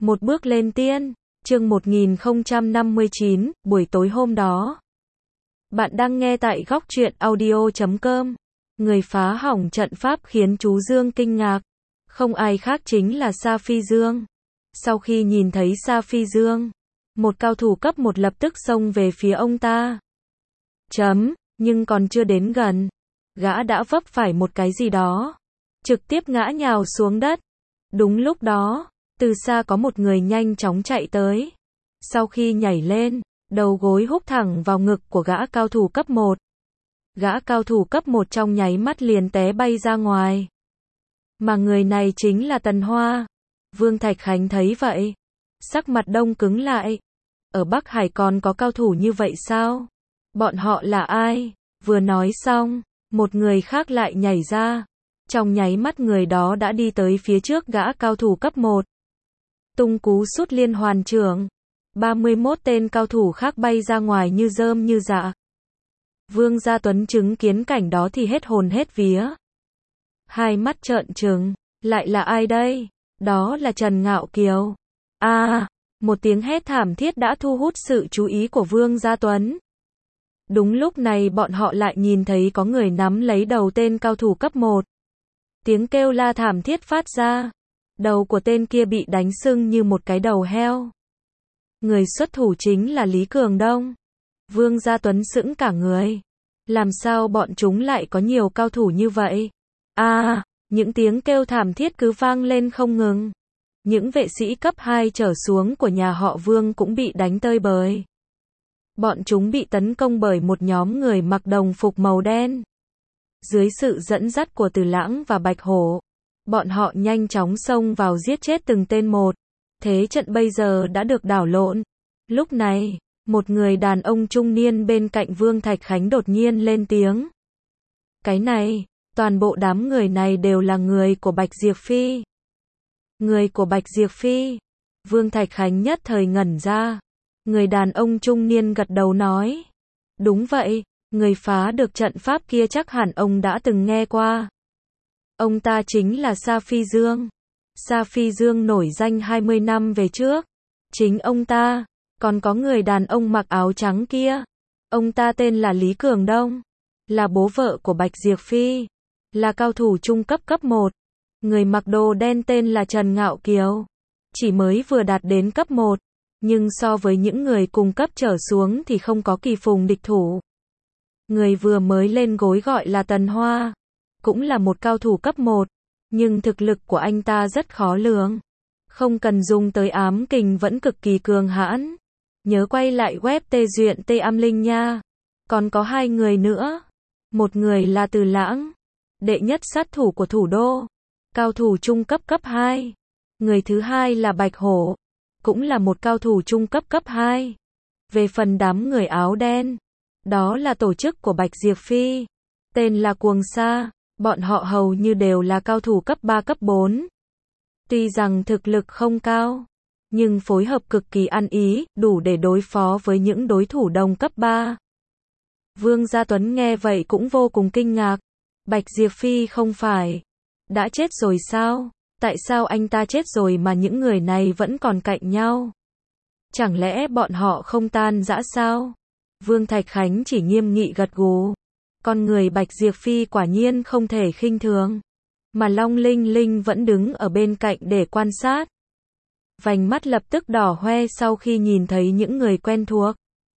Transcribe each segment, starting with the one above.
Một bước lên tiên, chương 1059, buổi tối hôm đó. Bạn đang nghe tại góc truyện audio.com. Người phá hỏng trận pháp khiến chú Dương kinh ngạc. Không ai khác chính là Sa Phi Dương. Sau khi nhìn thấy Sa Phi Dương, một cao thủ cấp 1 lập tức xông về phía ông ta. Nhưng còn chưa đến gần, gã đã vấp phải một cái gì đó, trực tiếp ngã nhào xuống đất. Đúng lúc đó, từ xa có một người nhanh chóng chạy tới. Sau khi nhảy lên, đầu gối húc thẳng vào ngực của gã cao thủ cấp 1. Gã cao thủ cấp 1 trong nháy mắt liền té bay ra ngoài. Mà người này chính là Tần Hoa. Vương Thạch Khánh thấy vậy, sắc mặt đông cứng lại. Ở Bắc Hải còn có cao thủ như vậy sao? Bọn họ là ai? Vừa nói xong, một người khác lại nhảy ra. Trong nháy mắt người đó đã đi tới phía trước gã cao thủ cấp 1. Tung cú sút liên hoàn chưởng. 31 tên cao thủ khác bay ra ngoài như rơm như rạ. Vương Gia Tuấn chứng kiến cảnh đó thì hết hồn hết vía. Hai mắt trợn trừng, lại là ai đây? Đó là Trần Ngạo Kiều. Một tiếng hét thảm thiết đã thu hút sự chú ý của Vương Gia Tuấn. Đúng lúc này bọn họ lại nhìn thấy có người nắm lấy đầu tên cao thủ cấp 1. Tiếng kêu la thảm thiết phát ra. Đầu của tên kia bị đánh sưng như một cái đầu heo. Người xuất thủ chính là Lý Cường Đông. Vương Gia Tuấn sững cả người. Làm sao bọn chúng lại có nhiều cao thủ như vậy? Những tiếng kêu thảm thiết cứ vang lên không ngừng. Những vệ sĩ cấp 2 trở xuống của nhà họ Vương cũng bị đánh tơi bời. Bọn chúng bị tấn công bởi một nhóm người mặc đồng phục màu đen. Dưới sự dẫn dắt của Từ Lãng và Bạch Hổ, bọn họ nhanh chóng xông vào giết chết từng tên một. Thế trận bây giờ đã được đảo lộn. Lúc này, một người đàn ông trung niên bên cạnh Vương Thạch Khánh đột nhiên lên tiếng. Cái này, toàn bộ đám người này đều là người của Bạch Diệp Phi. Người của Bạch Diệp Phi. Vương Thạch Khánh nhất thời ngẩn ra. Người đàn ông trung niên gật đầu nói. Đúng vậy, người phá được trận pháp kia chắc hẳn ông đã từng nghe qua. Ông ta chính là Sa Phi Dương. Sa Phi Dương nổi danh 20 năm về trước. Chính ông ta, còn có người đàn ông mặc áo trắng kia. Ông ta tên là Lý Cường Đông. Là bố vợ của Bạch Diệp Phi. Là cao thủ trung cấp cấp 1. Người mặc đồ đen tên là Trần Ngạo Kiều. Chỉ mới vừa đạt đến cấp 1. Nhưng so với những người cùng cấp trở xuống thì không có kỳ phùng địch thủ. Người vừa mới lên gối gọi là Tần Hoa. Cũng là một cao thủ cấp 1. Nhưng thực lực của anh ta rất khó lường. Không cần dùng tới ám kình vẫn cực kỳ cường hãn. Nhớ quay lại web tê duyện tê am linh nha. Còn có 2 người nữa. Một người là Từ Lãng, đệ nhất sát thủ của thủ đô. Cao thủ trung cấp cấp 2. Người thứ hai là Bạch Hổ. Cũng là một cao thủ trung cấp cấp 2. Về phần đám người áo đen, đó là tổ chức của Bạch Diệp Phi. Tên là Cuồng Sa. Bọn họ hầu như đều là cao thủ cấp 3 cấp 4. Tuy rằng thực lực không cao, nhưng phối hợp cực kỳ ăn ý, đủ để đối phó với những đối thủ đồng cấp 3. Vương Gia Tuấn nghe vậy cũng vô cùng kinh ngạc. Bạch Diệp Phi không phải đã chết rồi sao? Tại sao anh ta chết rồi mà những người này vẫn còn cạnh nhau? Chẳng lẽ bọn họ không tan rã sao? Vương Thạch Khánh chỉ nghiêm nghị gật gù. Con người Bạch Diệp Phi quả nhiên không thể khinh thường. Mà Long Linh Linh vẫn đứng ở bên cạnh để quan sát. Vành mắt lập tức đỏ hoe sau khi nhìn thấy những người quen thuộc.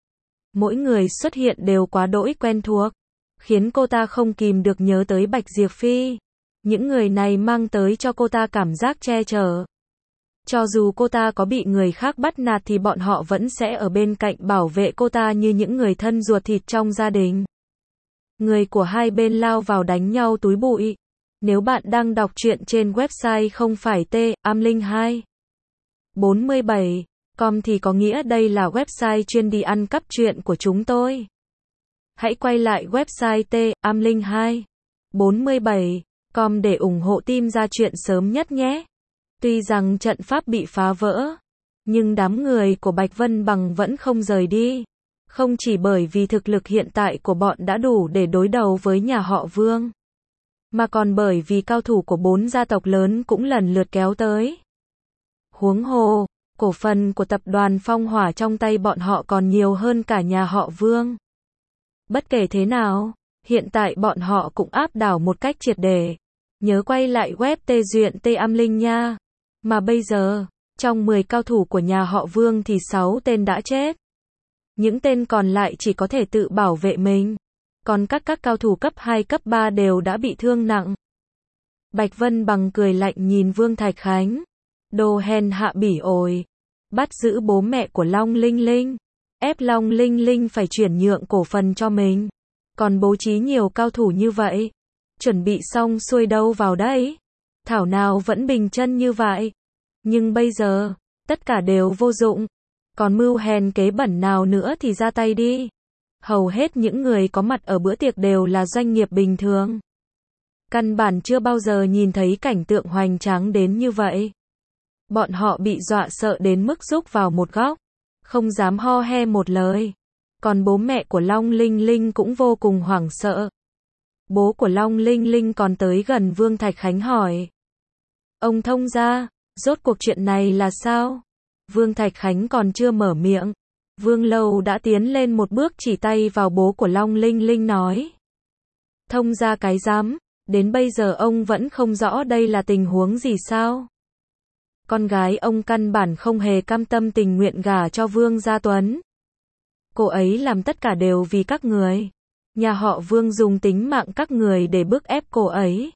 Mỗi người xuất hiện đều quá đỗi quen thuộc, khiến cô ta không kìm được nhớ tới Bạch Diệp Phi. Những người này mang tới cho cô ta cảm giác che chở. Cho dù cô ta có bị người khác bắt nạt thì bọn họ vẫn sẽ ở bên cạnh bảo vệ cô ta như những người thân ruột thịt trong gia đình. Người của hai bên lao vào đánh nhau túi bụi. Nếu bạn đang đọc truyện trên website không phải t-am-linh2 47.com thì có nghĩa đây là website chuyên đi ăn cắp truyện của chúng tôi. Hãy quay lại website t-am-linh2 47.com để ủng hộ team ra truyện sớm nhất nhé. Tuy rằng trận pháp bị phá vỡ, nhưng đám người của Bạch Vân Bằng vẫn không rời đi. Không chỉ bởi vì thực lực hiện tại của bọn đã đủ để đối đầu với nhà họ Vương, mà còn bởi vì cao thủ của 4 gia tộc lớn cũng lần lượt kéo tới. Huống hồ, Cổ phần của tập đoàn Phong Hỏa trong tay bọn họ còn nhiều hơn cả nhà họ Vương. Bất kể thế nào, hiện tại bọn họ cũng áp đảo một cách triệt để. Nhớ quay lại web tê duyện tê am linh nha. Mà bây giờ, trong 10 cao thủ của nhà họ Vương thì 6 tên đã chết. Những tên còn lại chỉ có thể tự bảo vệ mình. Còn các cao thủ cấp 2 cấp 3 đều đã bị thương nặng. Bạch Vân Bằng cười lạnh nhìn Vương Thạch Khánh. Đồ hèn hạ bỉ ổi. Bắt giữ bố mẹ của Long Linh Linh. Ép Long Linh Linh phải chuyển nhượng cổ phần cho mình. Còn bố trí nhiều cao thủ như vậy. Chuẩn bị xong xuôi đâu vào đấy. Thảo nào vẫn bình chân như vậy. Nhưng bây giờ, tất cả đều vô dụng. Còn mưu hèn kế bẩn nào nữa thì ra tay đi. Hầu hết những người có mặt ở bữa tiệc đều là doanh nghiệp bình thường. Căn bản chưa bao giờ nhìn thấy cảnh tượng hoành tráng đến như vậy. Bọn họ bị dọa sợ đến mức rúc vào một góc. Không dám ho he một lời. Còn bố mẹ của Long Linh Linh cũng vô cùng hoảng sợ. Bố của Long Linh Linh còn tới gần Vương Thạch Khánh hỏi. Ông thông gia, rốt cuộc chuyện này là sao? Vương Thạch Khánh còn chưa mở miệng. Vương Lâu đã tiến lên một bước chỉ tay vào bố của Long Linh Linh nói. Thông gia cái dám, đến bây giờ ông vẫn không rõ đây là tình huống gì sao? Con gái ông căn bản không hề cam tâm tình nguyện gả cho Vương Gia Tuấn. Cô ấy làm tất cả đều vì các người. Nhà họ Vương dùng tính mạng các người để bức ép cô ấy.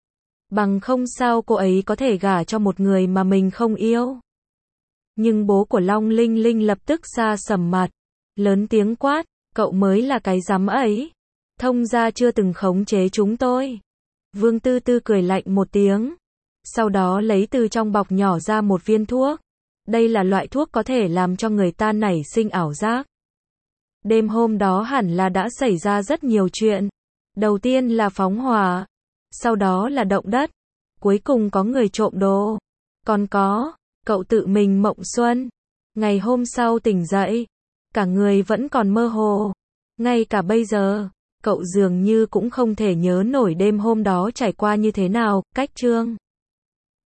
Bằng không sao cô ấy có thể gả cho một người mà mình không yêu. Nhưng bố của Long Linh Linh lập tức sa sầm mặt. Lớn tiếng quát, cậu mới là cái dám ấy. Thông gia chưa từng khống chế chúng tôi. Vương Tư Tư cười lạnh một tiếng. Sau đó lấy từ trong bọc nhỏ ra một viên thuốc. Đây là loại thuốc có thể làm cho người ta nảy sinh ảo giác. Đêm hôm đó hẳn là đã xảy ra rất nhiều chuyện. Đầu tiên là phóng hỏa. Sau đó là động đất. Cuối cùng có người trộm đồ. Còn có, cậu tự mình mộng xuân. Ngày hôm sau tỉnh dậy. Cả người vẫn còn mơ hồ. Ngay cả bây giờ, cậu dường như cũng không thể nhớ nổi đêm hôm đó trải qua như thế nào. Cách chương